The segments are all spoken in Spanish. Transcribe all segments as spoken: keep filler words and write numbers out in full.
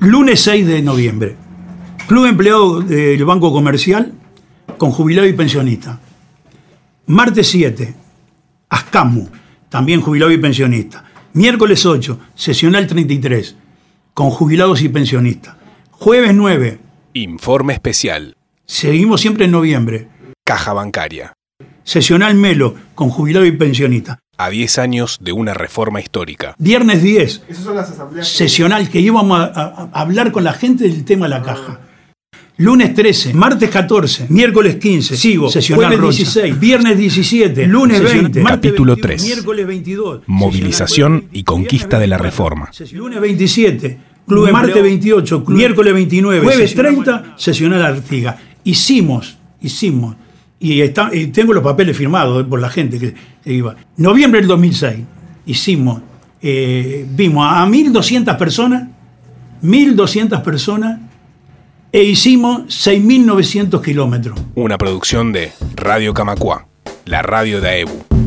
Lunes seis de noviembre. Club empleado del Banco Comercial con jubilado y pensionista. Martes siete. Ascamu, también jubilado y pensionista. Miércoles ocho. Sesional treinta y tres. Con jubilados y pensionistas. Jueves nueve. Informe especial. Seguimos siempre en noviembre. Caja Bancaria. Sesional Melo, con jubilado y pensionista. A diez años de una reforma histórica. Viernes diez. Esas son las asambleas. Sesional, que íbamos a, a, a hablar con la gente del tema de la caja. Lunes trece, martes catorce, miércoles quince, sigo, sesional jueves dieciséis, viernes diecisiete, lunes veinte, capítulo martes tres. Miércoles veintidós. Movilización y conquista de la reforma. Lunes veintisiete, club martes veintiocho, club, miércoles veintinueve, jueves treinta, sesional Artigas. Hicimos, hicimos, y, está, y tengo los papeles firmados por la gente que, que iba. Noviembre del dos mil seis, hicimos, eh, vimos a mil doscientas personas, mil doscientas personas, e hicimos seis mil novecientos kilómetros. Una producción de Radio Camacuá, la radio de A E B U.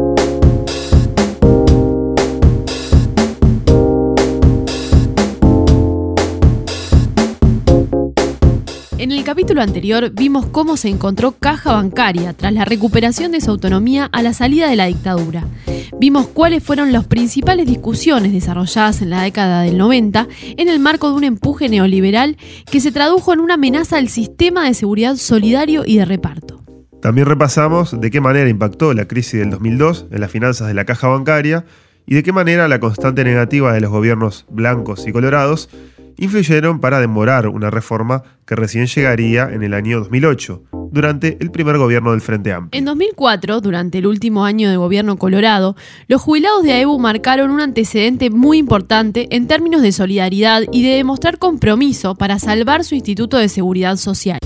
En el capítulo anterior vimos cómo se encontró Caja Bancaria tras la recuperación de su autonomía a la salida de la dictadura. Vimos cuáles fueron las principales discusiones desarrolladas en la década del noventa en el marco de un empuje neoliberal que se tradujo en una amenaza al sistema de seguridad solidario y de reparto. También repasamos de qué manera impactó la crisis del dos mil dos en las finanzas de la Caja Bancaria y de qué manera la constante negativa de los gobiernos blancos y colorados influyeron para demorar una reforma que recién llegaría en el año dos mil ocho, durante el primer gobierno del Frente Amplio. En dos mil cuatro, durante el último año de gobierno colorado, los jubilados de A E B U marcaron un antecedente muy importante en términos de solidaridad y de demostrar compromiso para salvar su Instituto de Seguridad Social.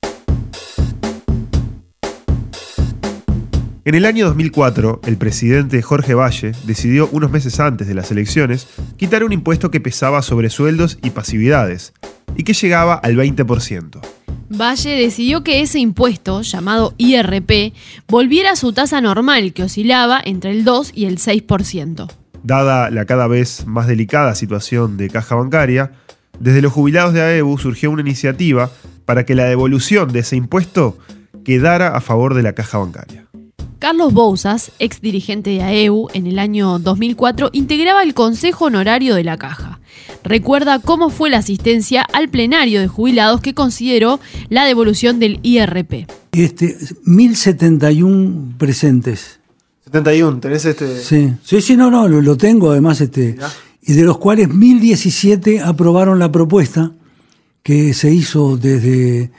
En el año dos mil cuatro, el presidente Jorge Valle decidió, unos meses antes de las elecciones, quitar un impuesto que pesaba sobre sueldos y pasividades, y que llegaba al veinte por ciento. Valle decidió que ese impuesto, llamado I R P, volviera a su tasa normal, que oscilaba entre el dos y el seis por ciento. Dada la cada vez más delicada situación de Caja Bancaria, desde los jubilados de A E B U surgió una iniciativa para que la devolución de ese impuesto quedara a favor de la Caja Bancaria. Carlos Bouzas, ex dirigente de A E B U en el año dos mil cuatro, integraba el Consejo Honorario de la Caja. Recuerda cómo fue la asistencia al plenario de jubilados que consideró la devolución del I R P. Este, mil setenta y uno presentes. setenta y uno, ¿tenés este? Sí, sí, sí, no, no, lo, lo tengo además, este, y de los cuales mil diecisiete aprobaron la propuesta que se hizo desde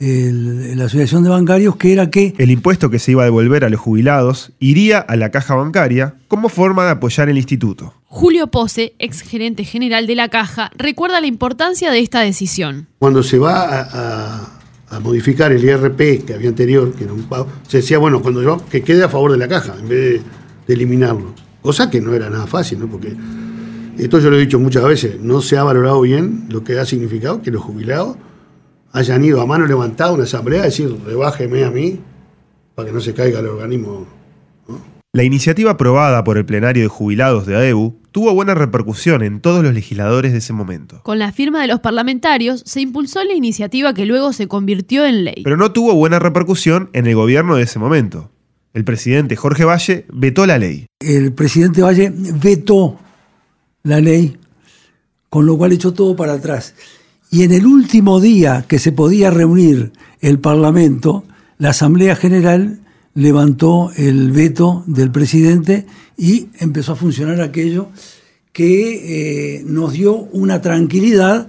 el, la Asociación de Bancarios, que era que el impuesto que se iba a devolver a los jubilados iría a la Caja Bancaria como forma de apoyar el instituto. Julio Pose, ex gerente general de la Caja, recuerda la importancia de esta decisión. Cuando se va a, a, a modificar el I R P que había anterior, que era un pago, se decía, bueno, cuando yo, que quede a favor de la Caja, en vez de, de eliminarlo. Cosa que no era nada fácil, ¿no? Porque esto yo lo he dicho muchas veces, no se ha valorado bien lo que ha significado que los jubilados hayan ido a mano levantada a una asamblea a decir, rebájeme a mí, para que no se caiga el organismo, ¿no? La iniciativa aprobada por el plenario de jubilados de A E B U tuvo buena repercusión en todos los legisladores de ese momento. Con la firma de los parlamentarios se impulsó la iniciativa que luego se convirtió en ley. Pero no tuvo buena repercusión en el gobierno de ese momento. El presidente Jorge Valle vetó la ley. El presidente Valle vetó la ley, con lo cual echó todo para atrás. Y en el último día que se podía reunir el Parlamento, la Asamblea General levantó el veto del presidente y empezó a funcionar aquello que eh, nos dio una tranquilidad.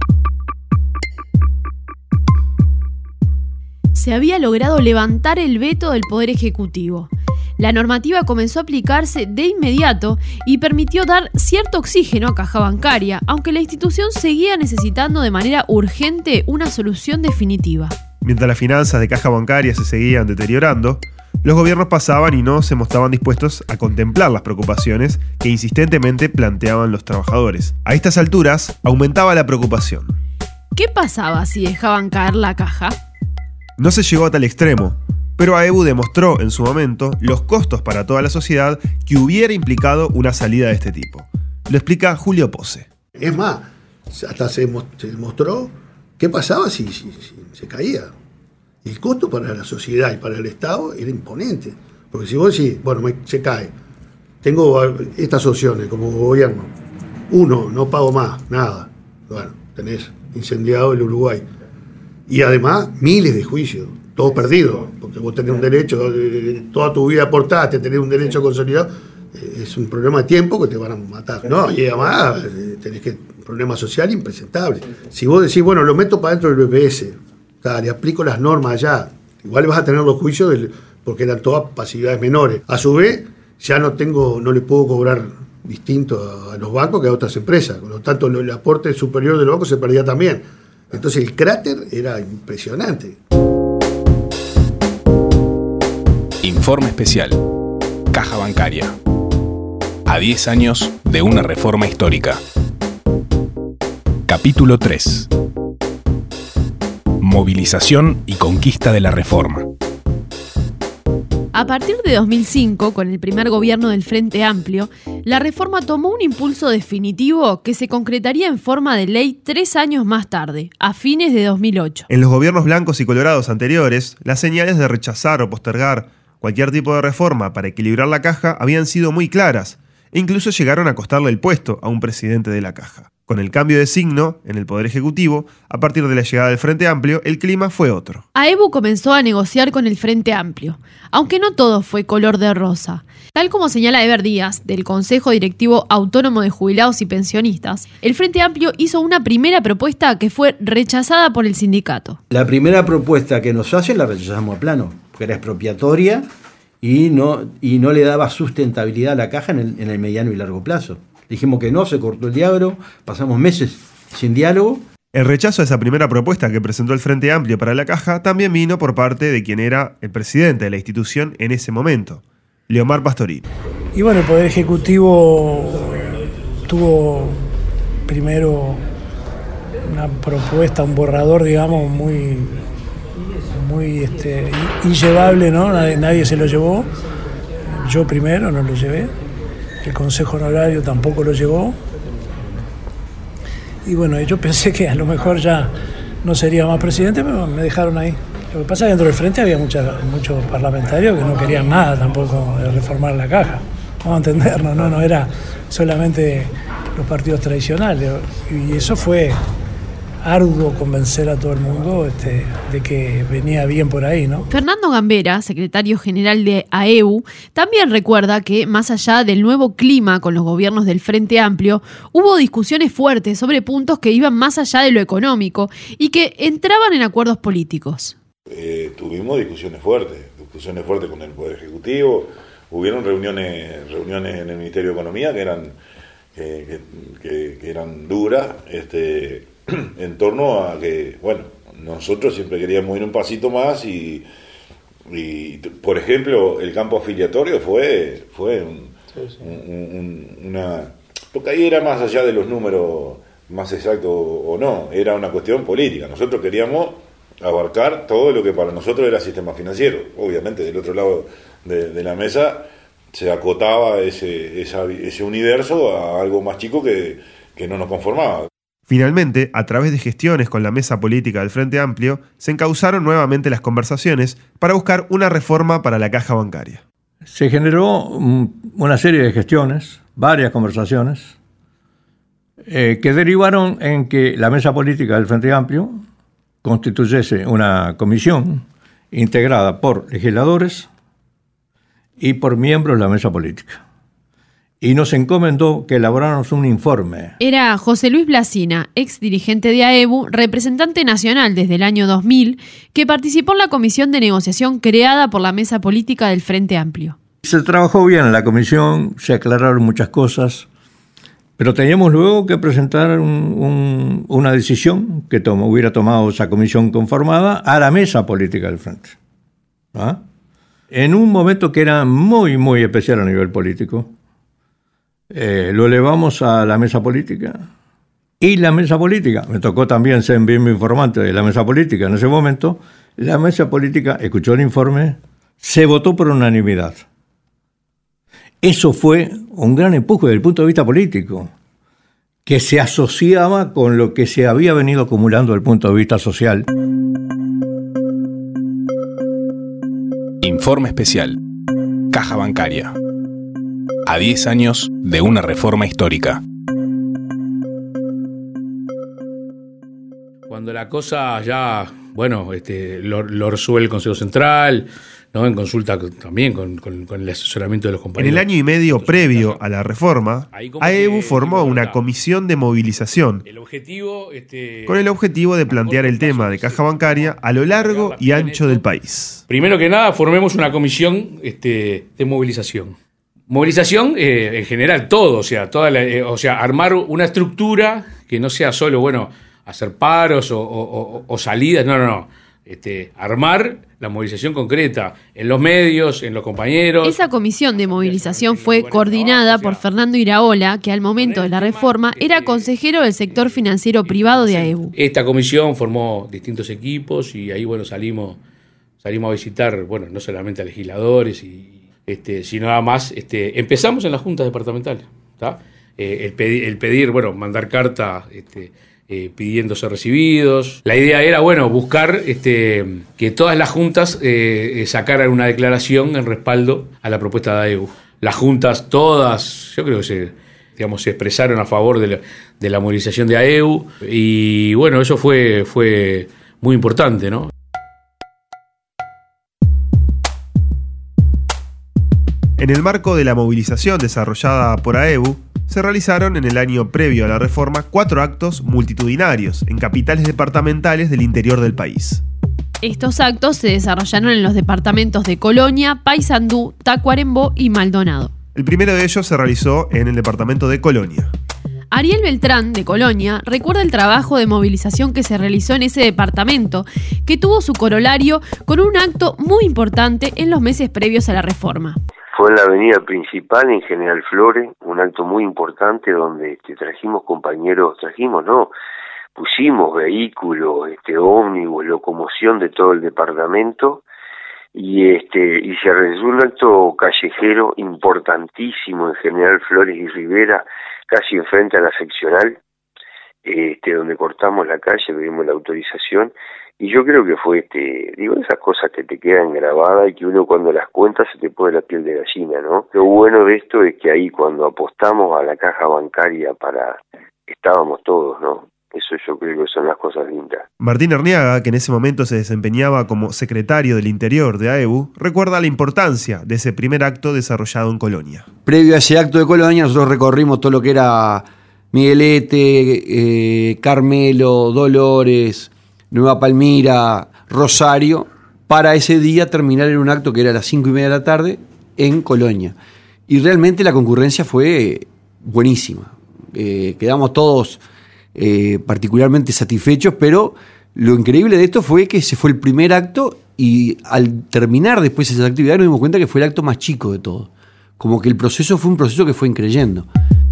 Se había logrado levantar el veto del Poder Ejecutivo. La normativa comenzó a aplicarse de inmediato y permitió dar cierto oxígeno a Caja Bancaria, aunque la institución seguía necesitando de manera urgente una solución definitiva. Mientras las finanzas de Caja Bancaria se seguían deteriorando, los gobiernos pasaban y no se mostraban dispuestos a contemplar las preocupaciones que insistentemente planteaban los trabajadores. A estas alturas, aumentaba la preocupación. ¿Qué pasaba si dejaban caer la Caja? No se llegó a tal extremo, pero A E B U demostró en su momento los costos para toda la sociedad que hubiera implicado una salida de este tipo. Lo explica Julio Pose. Es más, hasta se, se demostró qué pasaba si, si, si se caía. El costo para la sociedad y para el Estado era imponente. Porque si vos decís, bueno, me, se cae, tengo estas opciones como gobierno. Uno, no pago más, nada. Bueno, tenés incendiado el Uruguay. Y además, miles de juicios, todo perdido. Porque vos tenés un derecho, toda tu vida aportaste, tenés un derecho consolidado. Es un problema de tiempo que te van a matar. No, y además tenés que un problema social impresentable. Si vos decís, bueno, lo meto para dentro del B P S, o sea, le aplico las normas allá, igual vas a tener los juicios del, porque eran todas pasividades menores. A su vez, ya no tengo, no le puedo cobrar distinto a, a los bancos que a otras empresas. Por lo tanto, el aporte superior de los bancos se perdía también. Entonces el cráter era impresionante. Informe especial. Caja Bancaria. A diez años de una reforma histórica. Capítulo tres. Movilización y conquista de la reforma. A partir de dos mil cinco, con el primer gobierno del Frente Amplio, la reforma tomó un impulso definitivo que se concretaría en forma de ley tres años más tarde, a fines de dos mil ocho. En los gobiernos blancos y colorados anteriores, las señales de rechazar o postergar cualquier tipo de reforma para equilibrar la caja habían sido muy claras, e incluso llegaron a costarle el puesto a un presidente de la caja. Con el cambio de signo en el Poder Ejecutivo, a partir de la llegada del Frente Amplio, el clima fue otro. AEBU comenzó a negociar con el Frente Amplio, aunque no todo fue color de rosa. Tal como señala Eber Díaz, del Consejo Directivo Autónomo de Jubilados y Pensionistas, el Frente Amplio hizo una primera propuesta que fue rechazada por el sindicato. La primera propuesta que nos hacen la rechazamos a plano, porque era expropiatoria y no, y no le daba sustentabilidad a la caja en el, en el mediano y largo plazo. Dijimos que no, se cortó el diálogo, pasamos meses sin diálogo. El rechazo a esa primera propuesta que presentó el Frente Amplio para la caja también vino por parte de quien era el presidente de la institución en ese momento, Leomar Pastorino. Y bueno, el Poder Ejecutivo tuvo primero una propuesta, un borrador, digamos, muy, muy este, inllevable, ¿no? Nadie, nadie se lo llevó. Yo primero no lo llevé. El Consejo Honorario tampoco lo llevó. Y bueno, yo pensé que a lo mejor ya no sería más presidente, pero me dejaron ahí. Lo que pasa es que dentro del Frente había mucha, muchos parlamentarios que no querían nada tampoco de reformar la caja. Vamos a entendernos, no, no era solamente los partidos tradicionales. Y eso fue arduo convencer a todo el mundo este, de que venía bien por ahí, ¿no? Fernando Gambera, secretario general de AEBU, también recuerda que, más allá del nuevo clima con los gobiernos del Frente Amplio, hubo discusiones fuertes sobre puntos que iban más allá de lo económico y que entraban en acuerdos políticos. Eh, tuvimos discusiones fuertes, discusiones fuertes con el Poder Ejecutivo, hubieron reuniones, reuniones en el Ministerio de Economía que eran, que, que, que eran duras, este... en torno a que, bueno, nosotros siempre queríamos ir un pasito más y, y por ejemplo, el campo afiliatorio fue fue un, sí, sí. Un, un, una... Porque ahí era más allá de los números más exactos o no, era una cuestión política. Nosotros queríamos abarcar todo lo que para nosotros era sistema financiero. Obviamente, del otro lado de, de la mesa se acotaba ese, esa, ese universo a algo más chico que, que no nos conformaba. Finalmente, a través de gestiones con la mesa política del Frente Amplio, se encauzaron nuevamente las conversaciones para buscar una reforma para la caja bancaria. Se generó una serie de gestiones, varias conversaciones, eh, que derivaron en que la mesa política del Frente Amplio constituyese una comisión integrada por legisladores y por miembros de la mesa política. Y nos encomendó que elaboráramos un informe. Era José Luis Blasina, ex dirigente de AEBU, representante nacional desde el año dos mil, que participó en la comisión de negociación creada por la mesa política del Frente Amplio. Se trabajó bien en la comisión, se aclararon muchas cosas, pero teníamos luego que presentar un, un, una decisión que tom- hubiera tomado esa comisión conformada a la mesa política del Frente. ¿Ah? En un momento que era muy, muy especial a nivel político, Eh, lo elevamos a la mesa política y la mesa política, me tocó también ser bien informante de la mesa política en ese momento, la mesa política escuchó el informe, se votó por unanimidad. Eso fue un gran empuje desde el punto de vista político, que se asociaba con lo que se había venido acumulando desde el punto de vista social. Informe especial. Caja Bancaria. A diez años de una reforma histórica. Cuando la cosa ya, bueno, este, lo, lo resuelve el Consejo Central, ¿no? En consulta también con, con, con el asesoramiento de los compañeros. En el año y medio previo a la reforma, AEBU formó una comisión de movilización el objetivo, este, con el objetivo de plantear el tema de caja bancaria a lo largo y ancho del país. Primero que nada, formemos una comisión este, de movilización. Movilización eh, en general, todo, o sea, toda la, eh, o sea, armar una estructura que no sea solo, bueno, hacer paros o, o, o salidas, no, no, no. Este, armar la movilización concreta en los medios, en los compañeros. Esa comisión de movilización fue coordinada por Fernando Iraola, que al momento de la reforma era consejero del sector financiero privado de AEBU. Esta comisión formó distintos equipos y ahí, bueno, salimos, salimos a visitar, bueno, no solamente a legisladores, y, este, sino además, este, empezamos en las juntas departamentales, ¿tá? Eh, el, pedir, el pedir, bueno, mandar carta, este, Eh, pidiendo ser recibidos. La idea era, bueno, buscar este, que todas las juntas eh, sacaran una declaración en respaldo a la propuesta de AEBU. Las juntas todas, yo creo que se, digamos, se expresaron a favor de la, de la movilización de AEBU y bueno, eso fue, fue muy importante, ¿no? En el marco de la movilización desarrollada por AEBU, se realizaron en el año previo a la reforma cuatro actos multitudinarios en capitales departamentales del interior del país. Estos actos se desarrollaron en los departamentos de Colonia, Paysandú, Tacuarembó y Maldonado. El primero de ellos se realizó en el departamento de Colonia. Ariel Beltrán, de Colonia, recuerda el trabajo de movilización que se realizó en ese departamento, que tuvo su corolario con un acto muy importante en los meses previos a la reforma. Fue en la avenida principal, en General Flores, un acto muy importante donde este, trajimos compañeros, trajimos, no, pusimos vehículos, este, ómnibus, locomoción de todo el departamento y este y se realizó un acto callejero importantísimo en General Flores y Rivera, casi enfrente a la seccional, este, donde cortamos la calle, pedimos la autorización. Y yo creo que fue, este, digo, esas cosas que te quedan grabadas y que uno cuando las cuenta se te pone la piel de gallina, ¿no? Lo bueno de esto es que ahí cuando apostamos a la caja bancaria para, estábamos todos, ¿no? Eso yo creo que son las cosas lindas. Martín Arniaga, que en ese momento se desempeñaba como secretario del Interior de AEBU, recuerda la importancia de ese primer acto desarrollado en Colonia. Previo a ese acto de Colonia, nosotros recorrimos todo lo que era Miguelete, eh, Carmelo, Dolores, Nueva Palmira, Rosario, para ese día terminar en un acto que era a las cinco y media de la tarde en Colonia. Y realmente la concurrencia fue buenísima. Eh, quedamos todos eh, particularmente satisfechos, pero lo increíble de esto fue que ese fue el primer acto y al terminar después esa actividad nos dimos cuenta que fue el acto más chico de todo. Como que el proceso fue un proceso que fue increyendo.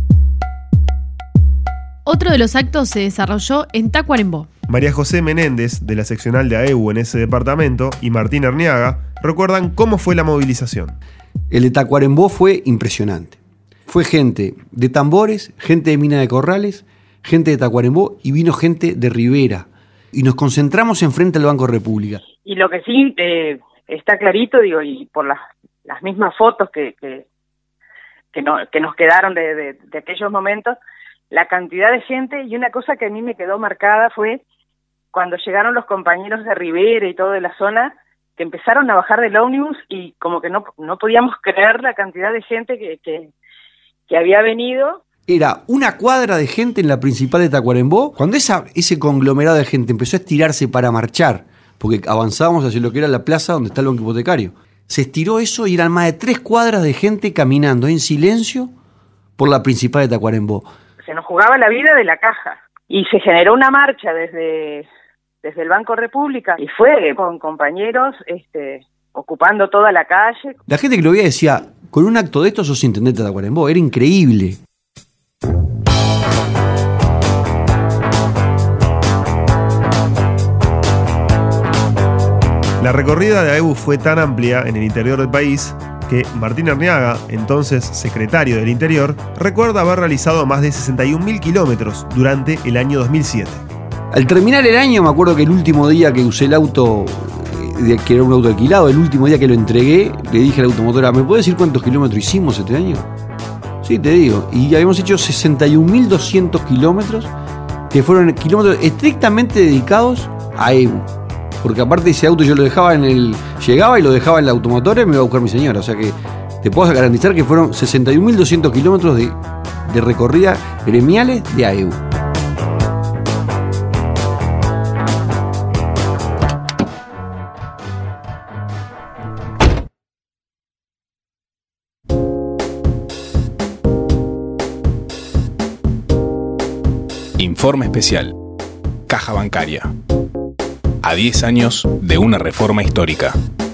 Otro de los actos se desarrolló en Tacuarembó. María José Menéndez, de la seccional de AEBU en ese departamento, y Martín Arniaga recuerdan cómo fue la movilización. El de Tacuarembó fue impresionante. Fue gente de Tambores, gente de Mina de Corrales, gente de Tacuarembó y vino gente de Rivera. Y nos concentramos enfrente al Banco República. Y lo que sí eh, está clarito, digo, y por las, las mismas fotos que, que, que, no, que nos quedaron de, de, de aquellos momentos, la cantidad de gente, y una cosa que a mí me quedó marcada fue cuando llegaron los compañeros de Rivera y todo de la zona, que empezaron a bajar del ómnibus y como que no, no podíamos creer la cantidad de gente que, que, que había venido. Era una cuadra de gente en la principal de Tacuarembó. Cuando esa, ese conglomerado de gente empezó a estirarse para marchar, porque avanzábamos hacia lo que era la plaza donde está el banco hipotecario, se estiró eso y eran más de tres cuadras de gente caminando en silencio por la principal de Tacuarembó. Se nos jugaba la vida de la caja y se generó una marcha desde, desde el Banco República y fue con compañeros este, ocupando toda la calle. La gente que lo veía decía, con un acto de esto sos intendente de Tacuarembó, era increíble. La recorrida de AEBU fue tan amplia en el interior del país que Martín Arriaga, entonces secretario del Interior, recuerda haber realizado más de sesenta y un mil kilómetros durante el año dos mil siete. Al terminar el año, me acuerdo que el último día que usé el auto, que era un auto alquilado, el último día que lo entregué, le dije a la automotora, ¿me puedes decir cuántos kilómetros hicimos este año? Sí, te digo. Y habíamos hecho sesenta y un mil doscientos kilómetros, que fueron kilómetros estrictamente dedicados a E U. Porque aparte ese auto yo lo dejaba en el... Llegaba y lo dejaba en la automotora y me iba a buscar mi señora. O sea que te puedo garantizar que fueron sesenta y un mil doscientos kilómetros de, de recorrida gremiales de A E U. Informe especial. Caja Bancaria. A diez años de una reforma histórica.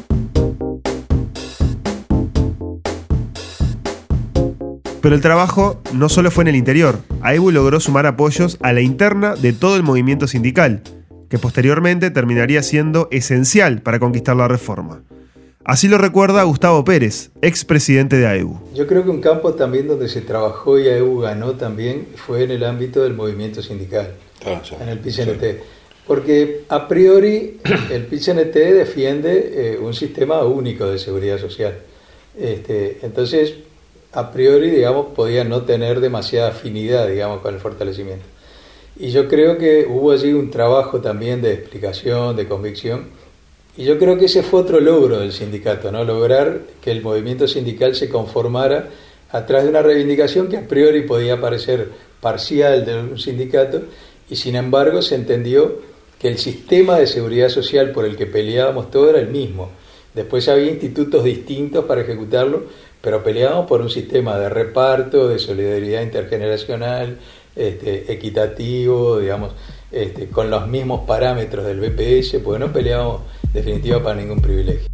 Pero el trabajo no solo fue en el interior. A E U logró sumar apoyos a la interna de todo el movimiento sindical, que posteriormente terminaría siendo esencial para conquistar la reforma. Así lo recuerda Gustavo Pérez, expresidente de A E U. Yo creo que un campo también donde se trabajó y A E U ganó también fue en el ámbito del movimiento sindical, ah, sí, en el P C N T. Sí. Porque a priori el P C N T defiende eh, un sistema único de seguridad social. Este, entonces, a priori, digamos, podía no tener demasiada afinidad, digamos, con el fortalecimiento. Y yo creo que hubo allí un trabajo también de explicación, de convicción. Y yo creo que ese fue otro logro del sindicato, ¿no? Lograr que el movimiento sindical se conformara atrás de una reivindicación que a priori podía parecer parcial de un sindicato, y sin embargo se entendió que el sistema de seguridad social por el que peleábamos todo era el mismo. Después había institutos distintos para ejecutarlo, pero peleábamos por un sistema de reparto, de solidaridad intergeneracional, este, equitativo, digamos, este, con los mismos parámetros del B P S, porque no peleábamos definitiva para ningún privilegio.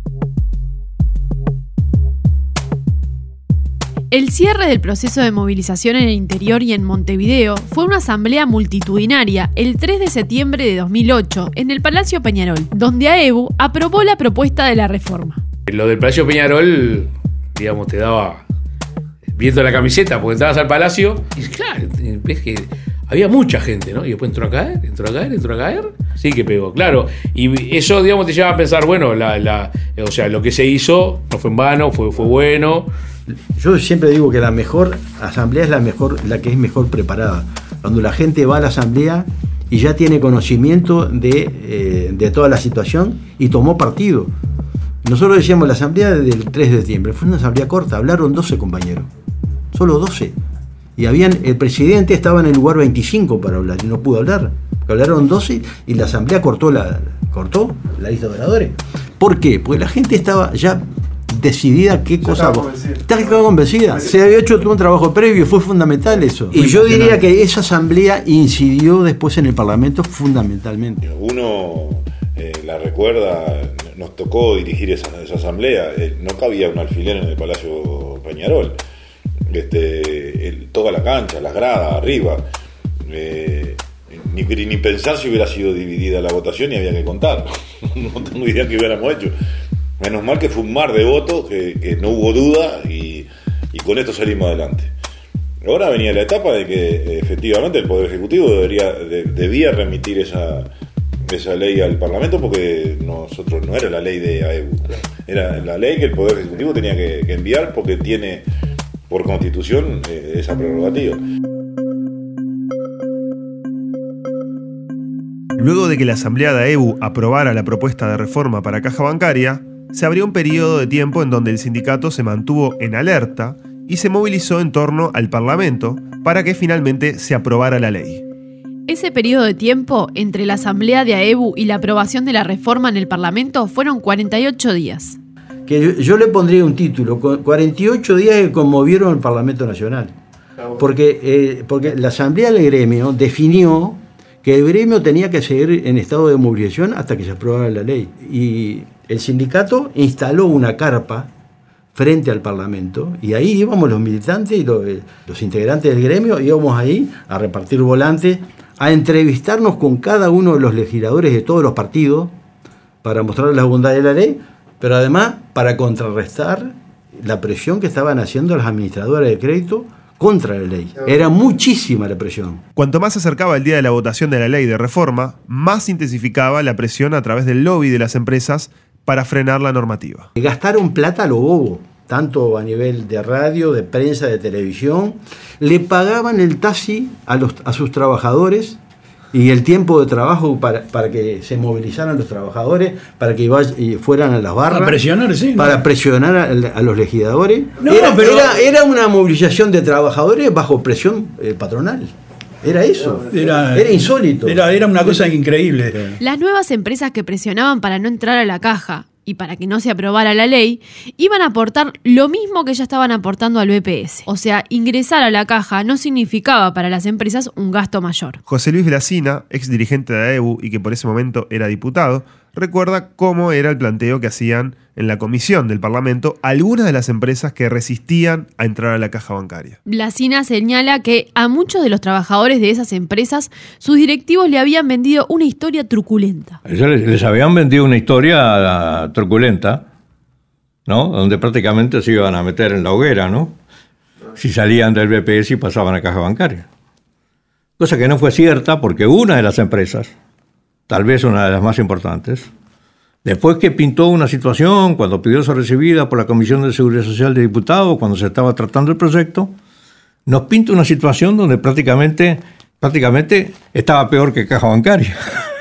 El cierre del proceso de movilización en el interior y en Montevideo fue una asamblea multitudinaria el tres de septiembre de dos mil ocho en el Palacio Peñarol, donde A E U aprobó la propuesta de la reforma. Lo del Palacio Peñarol, digamos, te daba viendo la camiseta, porque entrabas al Palacio y claro, ves que había mucha gente, ¿no? Y después entró a caer, entró a caer, entró a caer. Sí que pegó, claro. Y eso, digamos, te lleva a pensar, bueno, la, la, o sea, lo que se hizo no fue en vano, fue, fue bueno. Yo siempre digo que la mejor asamblea es la mejor, la que es mejor preparada. Cuando la gente va a la asamblea y ya tiene conocimiento de, eh, de toda la situación y tomó partido. Nosotros decíamos la asamblea del tres de septiembre, fue una asamblea corta, hablaron doce compañeros, solo doce. Y habían, el presidente estaba en el lugar veinticinco para hablar y no pudo hablar. Hablaron doce y la asamblea cortó la, cortó la lista de oradores. ¿Por qué? Porque la gente estaba ya decidida qué ya cosa... Estaba convencida. Estaba convencida. Se había hecho todo un trabajo previo, fue fundamental eso. Y yo diría que esa asamblea incidió después en el Parlamento fundamentalmente. Uno eh, la recuerda, nos tocó dirigir esa, esa asamblea, eh, no cabía un alfiler en el Palacio Peñarol. Este, el, toda la cancha, las gradas, arriba. Eh, ni, ni pensar si hubiera sido dividida la votación y había que contar. No tengo idea que hubiéramos hecho. Menos mal que fue un mar de votos, que, que no hubo duda y, y con esto salimos adelante. Ahora venía la etapa de que efectivamente el Poder Ejecutivo debería, de, debía remitir esa, esa ley al Parlamento, porque nosotros no era la ley de A E U, era la ley que el Poder Ejecutivo tenía que, que enviar porque tiene por constitución eh, esa prerrogativa. Luego de que la Asamblea de A E U aprobara la propuesta de reforma para Caja Bancaria, se abrió un periodo de tiempo en donde el sindicato se mantuvo en alerta y se movilizó en torno al Parlamento para que finalmente se aprobara la ley. Ese periodo de tiempo entre la Asamblea de A E U y la aprobación de la reforma en el Parlamento fueron cuarenta y ocho días. Que yo, yo le pondría un título, cuarenta y ocho días que conmovieron el Parlamento Nacional. Porque, eh, porque la Asamblea del Gremio definió que el gremio tenía que seguir en estado de movilización hasta que se aprobara la ley. Y el sindicato instaló una carpa frente al Parlamento y ahí íbamos los militantes y los, los integrantes del gremio, íbamos ahí a repartir volantes, a entrevistarnos con cada uno de los legisladores de todos los partidos para mostrar la bondad de la ley, pero además para contrarrestar la presión que estaban haciendo las administradoras de crédito contra la ley. Era muchísima la presión. Cuanto más se acercaba el día de la votación de la ley de reforma, más se intensificaba la presión a través del lobby de las empresas para frenar la normativa. Gastaron plata a lo bobo, tanto a nivel de radio, de prensa, de televisión. Le pagaban el taxi a, los, a sus trabajadores y el tiempo de trabajo para, para que se movilizaran los trabajadores, para que vaya, y fueran a las barras. Para presionar, sí. Para no. presionar a, a los legisladores. No, era, pero... era, era una movilización de trabajadores bajo presión eh, patronal. Era eso. Era, era insólito. Era, era una cosa increíble. Las nuevas empresas que presionaban para no entrar a la caja y para que no se aprobara la ley, iban a aportar lo mismo que ya estaban aportando al B P S. O sea, ingresar a la caja no significaba para las empresas un gasto mayor. José Luis Blasina, ex dirigente de A E B U y que por ese momento era diputado, recuerda cómo era el planteo que hacían en la comisión del Parlamento algunas de las empresas que resistían a entrar a la caja bancaria. Blasina señala que a muchos de los trabajadores de esas empresas, sus directivos le habían vendido una historia truculenta. Ellos les, les habían vendido una historia uh, truculenta, ¿no? Donde prácticamente se iban a meter en la hoguera, ¿no? Si salían del B P S y pasaban a caja bancaria. Cosa que no fue cierta porque una de las empresas, tal vez una de las más importantes, después que pintó una situación, cuando pidió ser recibida por la Comisión de Seguridad Social de Diputados, cuando se estaba tratando el proyecto, nos pinta una situación donde prácticamente, prácticamente estaba peor que caja bancaria.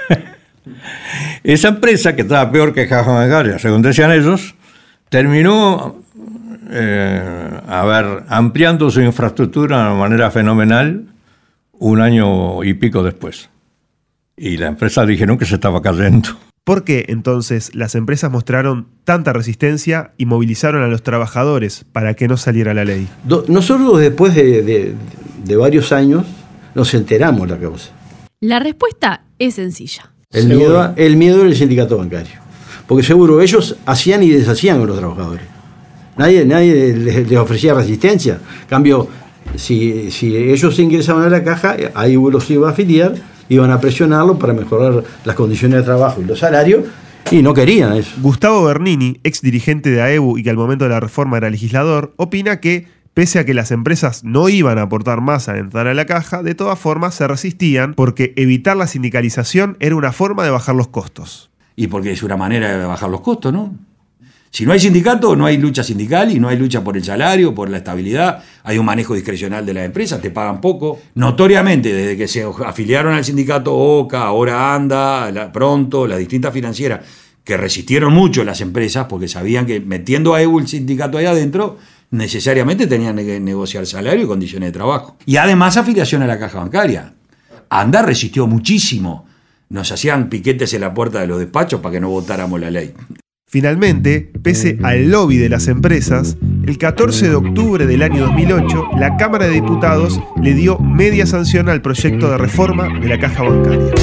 Esa empresa, que estaba peor que caja bancaria, según decían ellos, terminó eh, a ver, ampliando su infraestructura de una manera fenomenal un año y pico después. Y la empresa dijeron que se estaba cayendo. ¿Por qué entonces las empresas mostraron tanta resistencia y movilizaron a los trabajadores para que no saliera la ley? Do, nosotros después de, de, de varios años nos enteramos de la causa. La respuesta es sencilla. El miedo, el miedo del sindicato bancario. Porque seguro ellos hacían y deshacían con los trabajadores. Nadie, nadie les, les ofrecía resistencia. En cambio, si, si ellos ingresaban a la caja, ahí los iba a afiliar, iban a presionarlo para mejorar las condiciones de trabajo y los salarios, y no querían eso. Gustavo Bernini, ex dirigente de A E B U y que al momento de la reforma era legislador, opina que, pese a que las empresas no iban a aportar más a entrar a la caja, de todas formas se resistían porque evitar la sindicalización era una forma de bajar los costos. Y porque es una manera de bajar los costos, ¿no? Si no hay sindicato, no hay lucha sindical y no hay lucha por el salario, por la estabilidad. Hay un manejo discrecional de las empresas, te pagan poco. Notoriamente, desde que se afiliaron al sindicato OCA, ahora ANDA, la, Pronto, las distintas financieras, que resistieron mucho las empresas porque sabían que metiendo a E U el sindicato ahí adentro, necesariamente tenían que negociar salario y condiciones de trabajo. Y además afiliación a la caja bancaria. ANDA resistió muchísimo. Nos hacían piquetes en la puerta de los despachos para que no votáramos la ley. Finalmente, pese al lobby de las empresas, el catorce de octubre del año dos mil ocho, la Cámara de Diputados le dio media sanción al proyecto de reforma de la caja bancaria.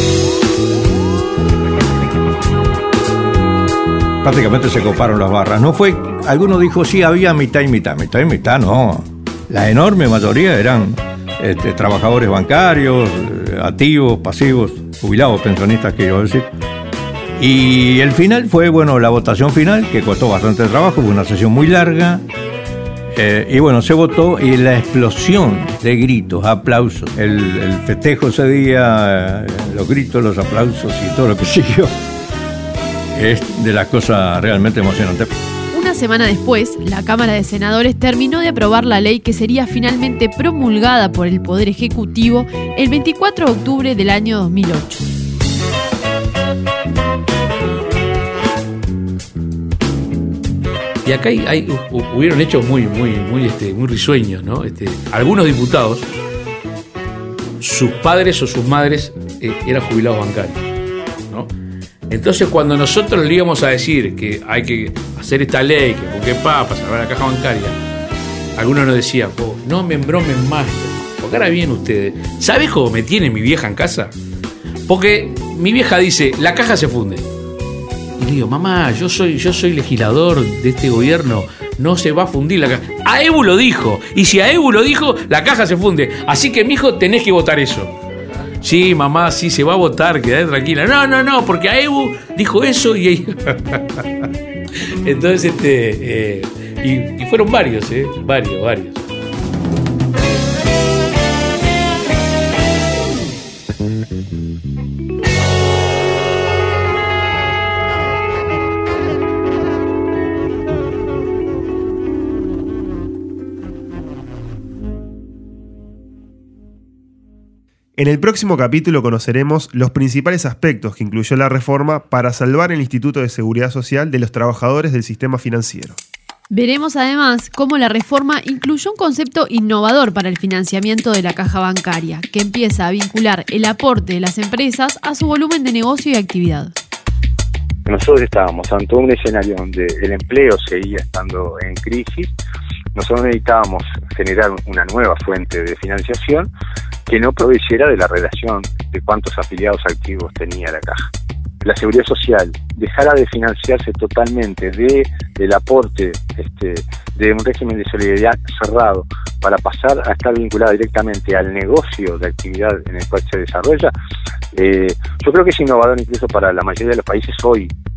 Prácticamente se coparon las barras. No fue, alguno dijo sí, había mitad y mitad, mitad y mitad, no. La enorme mayoría eran este, trabajadores bancarios, activos, pasivos, jubilados, pensionistas, quiero decir. Y el final fue, bueno, la votación final, que costó bastante trabajo, fue una sesión muy larga. Eh, y bueno, se votó y la explosión de gritos, aplausos, el, el festejo ese día, eh, los gritos, los aplausos y todo lo que siguió, es de las cosas realmente emocionantes. Una semana después, la Cámara de Senadores terminó de aprobar la ley que sería finalmente promulgada por el Poder Ejecutivo el veinticuatro de octubre del año dos mil ocho. Y acá hay, hay, hubieron hechos muy, muy, muy, este, muy risueños, ¿no? Este, algunos diputados, sus padres o sus madres eh, eran jubilados bancarios, ¿no? Entonces, cuando nosotros le íbamos a decir que hay que hacer esta ley, que porque pa, para salvar la caja bancaria, algunos nos decían, oh, no me embromen más, porque ahora vienen ustedes. ¿Sabes cómo me tiene mi vieja en casa? Porque mi vieja dice, la caja se funde. Y le digo, mamá, yo soy, yo soy legislador de este gobierno, no se va a fundir la caja. A E B U lo dijo, y si a E B U lo dijo, la caja se funde. Así que, mijo, tenés que votar eso. Sí, mamá, sí, se va a votar, quedate tranquila. No, no, no, porque a E B U dijo eso y... Entonces, este, eh, Y, y fueron varios, ¿eh? Varios, varios. En el próximo capítulo conoceremos los principales aspectos que incluyó la reforma para salvar el Instituto de Seguridad Social de los trabajadores del sistema financiero. Veremos además cómo la reforma incluyó un concepto innovador para el financiamiento de la caja bancaria, que empieza a vincular el aporte de las empresas a su volumen de negocio y actividad. Nosotros estábamos ante un escenario donde el empleo seguía estando en crisis. Nosotros necesitábamos generar una nueva fuente de financiación que no proveyera de la relación de cuántos afiliados activos tenía la caja. La seguridad social dejara de financiarse totalmente de del aporte este, de un régimen de solidaridad cerrado para pasar a estar vinculada directamente al negocio de actividad en el cual se desarrolla, eh, yo creo que es innovador incluso para la mayoría de los países hoy